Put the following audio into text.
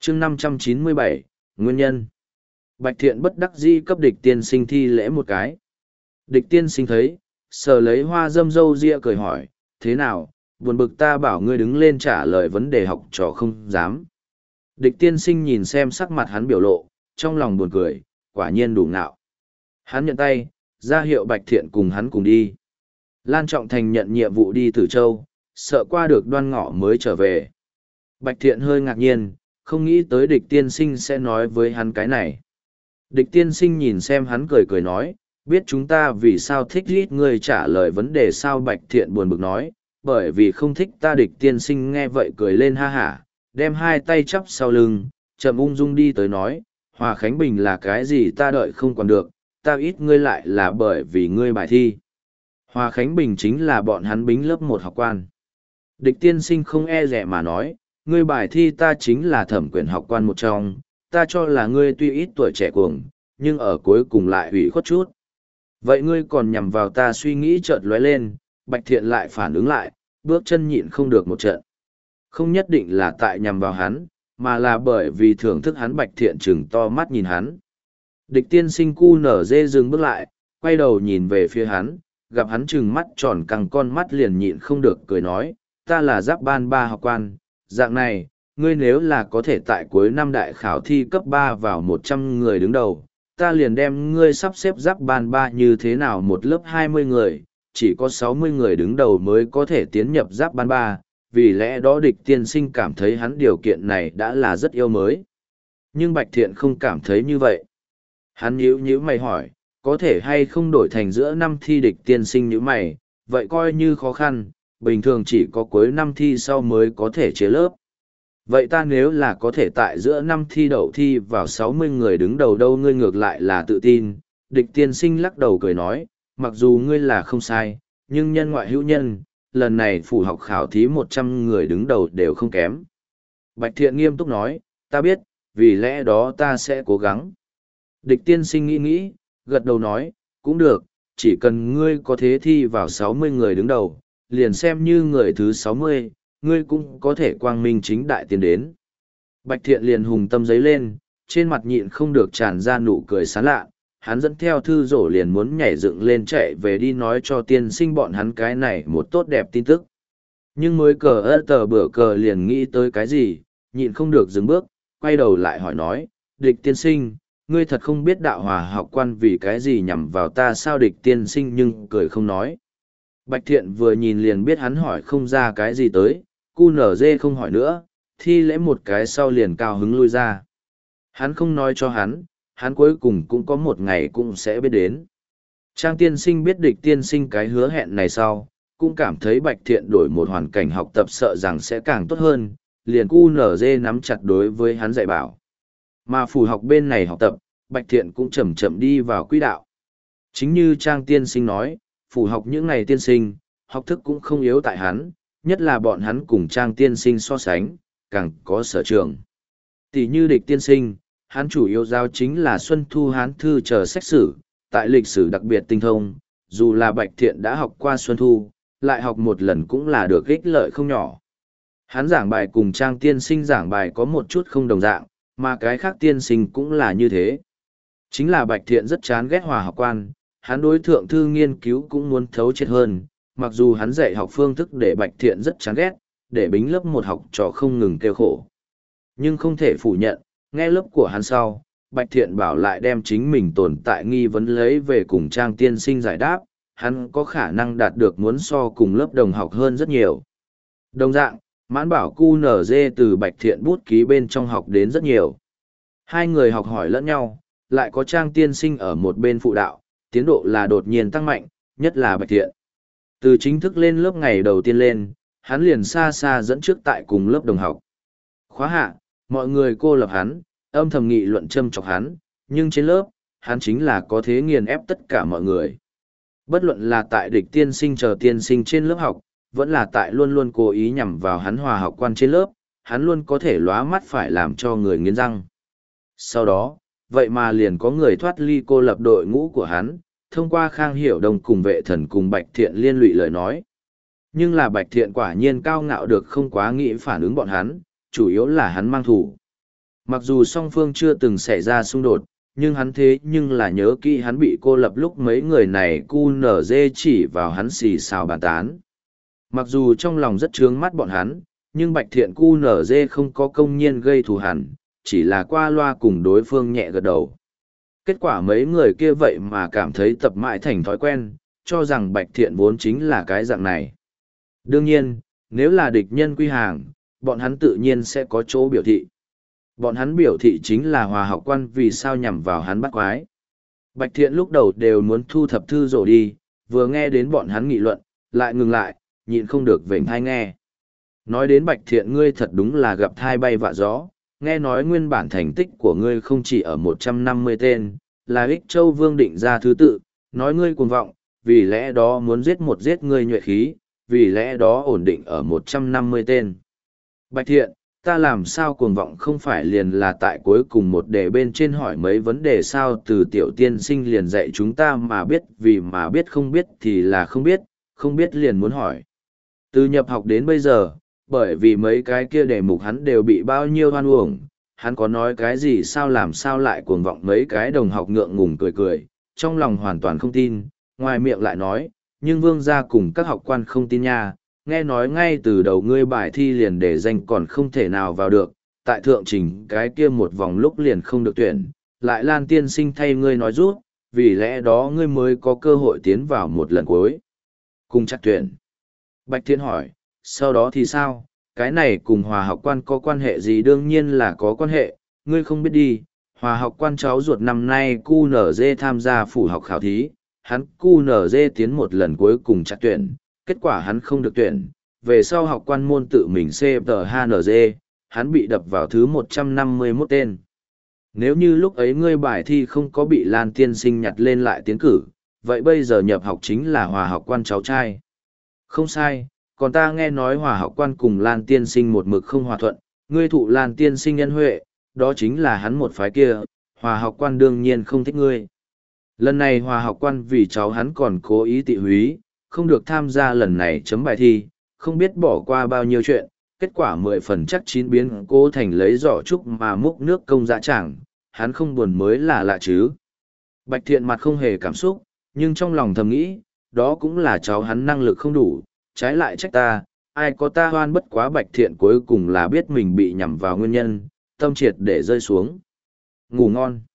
chương 597, nguyên nhân. Bạch Thiện bất đắc dĩ cấp địch tiên sinh thi lễ một cái. Địch tiên sinh thấy, sờ lấy hoa dâm râu ria cười hỏi, thế nào, buồn bực ta bảo ngươi đứng lên trả lời vấn đề học trò không dám. Địch tiên sinh nhìn xem sắc mặt hắn biểu lộ, trong lòng buồn cười, quả nhiên đủ ngạo. Hắn nhận tay, ra hiệu Bạch Thiện cùng hắn cùng đi. Lan Trọng Thành nhận nhiệm vụ đi Tử Châu, sợ qua được Đoan Ngọ mới trở về. Bạch Thiện hơi ngạc nhiên, không nghĩ tới địch tiên sinh sẽ nói với hắn cái này. Địch tiên sinh nhìn xem hắn cười cười nói, biết chúng ta vì sao thích ít người trả lời vấn đề sao. Bạch Thiện buồn bực nói, bởi vì không thích ta. Địch tiên sinh nghe vậy cười lên ha hả, đem hai tay chắp sau lưng, chậm ung dung đi tới nói, Hòa Khánh Bình là cái gì ta đợi không còn được, ta ít ngươi lại là bởi vì ngươi bài thi. Hòa Khánh Bình chính là bọn hắn bính lớp 1 học quan. Địch tiên sinh không e dè mà nói, ngươi bài thi ta chính là thẩm quyển học quan một trong, ta cho là ngươi tuy ít tuổi trẻ cuồng, nhưng ở cuối cùng lại hủy khuất chút. Vậy ngươi còn nhằm vào ta. Suy nghĩ chợt lóe lên, Bạch Thiện lại phản ứng lại, bước chân nhịn không được một trận. Không nhất định là tại nhằm vào hắn, mà là bởi vì thưởng thức hắn. Bạch Thiện trừng to mắt nhìn hắn. Địch tiên sinh cu nở dê dừng bước lại, quay đầu nhìn về phía hắn, gặp hắn trừng mắt tròn căng con mắt liền nhịn không được cười nói, ta là giáp ban 3 học quan, dạng này, ngươi nếu là có thể tại cuối năm đại khảo thi cấp 3 vào 100 người đứng đầu, ta liền đem ngươi sắp xếp giáp ban 3 như thế nào. Một lớp 20 người, chỉ có 60 người đứng đầu mới có thể tiến nhập giáp ban 3, vì lẽ đó địch tiên sinh cảm thấy hắn điều kiện này đã là rất yêu mới. Nhưng Bạch Thiện không cảm thấy như vậy. Hắn nhíu mày hỏi, có thể hay không đổi thành giữa năm thi. Địch tiên sinh nhíu mày, vậy coi như khó khăn, bình thường chỉ có cuối năm thi sau mới có thể chế lớp. Vậy ta nếu là có thể tại giữa năm thi đậu thi vào 60 người đứng đầu đâu? Ngươi ngược lại là tự tin. Địch tiên sinh lắc đầu cười nói, mặc dù ngươi là không sai, nhưng nhân ngoại hữu nhân, lần này phủ học khảo thí 100 người đứng đầu đều không kém. Bạch Thiện nghiêm túc nói, ta biết, vì lẽ đó ta sẽ cố gắng. Địch tiên sinh nghĩ, gật đầu nói, cũng được, chỉ cần ngươi có thế thi vào 60 người đứng đầu, liền xem như người thứ 60, ngươi cũng có thể quang minh chính đại tiến đến. Bạch Thiện liền hùng tâm giấy lên, trên mặt nhịn không được tràn ra nụ cười sán lạ, hắn dẫn theo thư rổ liền muốn nhảy dựng lên chạy về đi nói cho tiên sinh bọn hắn cái này một tốt đẹp tin tức. Nhưng mới tờ bữa cờ liền nghĩ tới cái gì, nhịn không được dừng bước, quay đầu lại hỏi nói, địch tiên sinh, ngươi thật không biết đạo hòa học quan vì cái gì nhằm vào ta sao? Địch tiên sinh nhưng cười không nói. Bạch Thiện vừa nhìn liền biết hắn hỏi không ra cái gì tới, cu nở dê không hỏi nữa, thi lễ một cái sau liền cao hứng lui ra. Hắn không nói cho hắn cuối cùng cũng có một ngày cũng sẽ biết đến. Trang tiên sinh biết địch tiên sinh cái hứa hẹn này sau, cũng cảm thấy Bạch Thiện đổi một hoàn cảnh học tập sợ rằng sẽ càng tốt hơn, liền cu nở dê nắm chặt đối với hắn dạy bảo. Mà phủ học bên này học tập, Bạch Thiện cũng chậm chậm đi vào quỹ đạo. Chính như Trang tiên sinh nói, phủ học những ngày tiên sinh, học thức cũng không yếu tại hắn, nhất là bọn hắn cùng Trang tiên sinh so sánh, càng có sở trường. Tỷ như địch tiên sinh, hắn chủ yếu giáo chính là Xuân Thu Hán Thư chờ sách sử, tại lịch sử đặc biệt tinh thông, dù là Bạch Thiện đã học qua Xuân Thu, lại học một lần cũng là được ích lợi không nhỏ. Hắn giảng bài cùng Trang tiên sinh giảng bài có một chút không đồng dạng, mà cái khác tiên sinh cũng là như thế. Chính là Bạch Thiện rất chán ghét hòa học quan, hắn đối thượng thư nghiên cứu cũng muốn thấu triệt hơn, mặc dù hắn dạy học phương thức để Bạch Thiện rất chán ghét, để bính lớp 1 học trò không ngừng kêu khổ. Nhưng không thể phủ nhận, nghe lớp của hắn sau, Bạch Thiện bảo lại đem chính mình tồn tại nghi vấn lấy về cùng Trang tiên sinh giải đáp, hắn có khả năng đạt được muốn so cùng lớp đồng học hơn rất nhiều. Đồng dạng, Mãn Bảo cu nở dê từ Bạch Thiện bút ký bên trong học đến rất nhiều. Hai người học hỏi lẫn nhau, lại có Trang tiên sinh ở một bên phụ đạo, tiến độ là đột nhiên tăng mạnh, nhất là Bạch Thiện. Từ chính thức lên lớp ngày đầu tiên lên, hắn liền xa xa dẫn trước tại cùng lớp đồng học. Khóa hạ, mọi người cô lập hắn, âm thầm nghị luận châm chọc hắn, nhưng trên lớp, hắn chính là có thế nghiền ép tất cả mọi người. Bất luận là tại địch tiên sinh chờ tiên sinh trên lớp học, vẫn là tại luôn luôn cố ý nhằm vào hắn hòa học quan trên lớp, hắn luôn có thể lóa mắt phải làm cho người nghiến răng. Sau đó, vậy mà liền có người thoát ly cô lập đội ngũ của hắn, thông qua Khang Hiểu Đông cùng Vệ Thần cùng Bạch Thiện liên lụy lời nói. Nhưng là Bạch Thiện quả nhiên cao ngạo được không quá nghĩ phản ứng bọn hắn, chủ yếu là hắn mang thủ. Mặc dù song phương chưa từng xảy ra xung đột, nhưng hắn thế nhưng là nhớ kỹ hắn bị cô lập lúc mấy người này cu nở dê chỉ vào hắn xì xào bàn tán. Mặc dù trong lòng rất trướng mắt bọn hắn, nhưng Bạch Thiện cu nở dê không có công nhiên gây thù hằn, chỉ là qua loa cùng đối phương nhẹ gật đầu. Kết quả mấy người kia vậy mà cảm thấy tập mãi thành thói quen, cho rằng Bạch Thiện vốn chính là cái dạng này. Đương nhiên, nếu là địch nhân quy hàng, bọn hắn tự nhiên sẽ có chỗ biểu thị. Bọn hắn biểu thị chính là Hòa học quan vì sao nhằm vào hắn bắt quái. Bạch Thiện lúc đầu đều muốn thu thập thư rổ đi, vừa nghe đến bọn hắn nghị luận, lại ngừng lại, nhịn không được vểnh thai nghe. Nói đến Bạch Thiện ngươi thật đúng là gặp thai bay vạ gió, nghe nói nguyên bản thành tích của ngươi không chỉ ở 150 tên, là Ích Châu Vương định ra thứ tự, nói ngươi cuồng vọng, vì lẽ đó muốn giết ngươi nhuệ khí, vì lẽ đó ổn định ở 150 tên. Bạch Thiện, ta làm sao cuồng vọng không phải liền là tại cuối cùng một đề bên trên hỏi mấy vấn đề sao từ tiểu tiên sinh liền dạy chúng ta mà biết vì mà biết không biết thì là không biết liền muốn hỏi. Từ nhập học đến bây giờ, bởi vì mấy cái kia đề mục hắn đều bị bao nhiêu hoan uổng, hắn có nói cái gì sao làm sao lại cuồng vọng mấy cái đồng học ngượng ngùng cười cười, trong lòng hoàn toàn không tin, ngoài miệng lại nói, nhưng vương gia cùng các học quan không tin nha, nghe nói ngay từ đầu ngươi bài thi liền để danh còn không thể nào vào được, tại thượng trình cái kia một vòng lúc liền không được tuyển, lại Lan tiên sinh thay ngươi nói rút, vì lẽ đó ngươi mới có cơ hội tiến vào một lần cuối. Cùng chắc tuyển. Bạch Thiên hỏi, sau đó thì sao? Cái này cùng Hòa học quan có quan hệ gì? Đương nhiên là có quan hệ, ngươi không biết đi. Hòa học quan cháu ruột năm nay QNZ tham gia phủ học khảo thí, hắn QNZ tiến một lần cuối cùng chắc tuyển, kết quả hắn không được tuyển, về sau học quan môn tự mình CTHNZ, hắn bị đập vào thứ 151 tên. Nếu như lúc ấy ngươi bài thi không có bị Lan tiên sinh nhặt lên lại tiến cử, vậy bây giờ nhập học chính là Hòa học quan cháu trai. Không sai, còn ta nghe nói Hòa học quan cùng Lan tiên sinh một mực không hòa thuận, ngươi thụ Lan tiên sinh nhân huệ, đó chính là hắn một phái kia, Hòa học quan đương nhiên không thích ngươi. Lần này Hòa học quan vì cháu hắn còn cố ý tị húy, không được tham gia lần này chấm bài thi, không biết bỏ qua bao nhiêu chuyện, kết quả 10 phần chắc 9 biến cố thành lấy giỏ trúc mà múc nước công dã tràng, hắn không buồn mới là lạ chứ. Bạch Thiện mặt không hề cảm xúc, nhưng trong lòng thầm nghĩ, đó cũng là cháu hắn năng lực không đủ, trái lại trách ta, ai có ta hoan bất quá. Bạch Thiện cuối cùng là biết mình bị nhằm vào nguyên nhân, tâm triệt để rơi xuống. Ngủ ngon.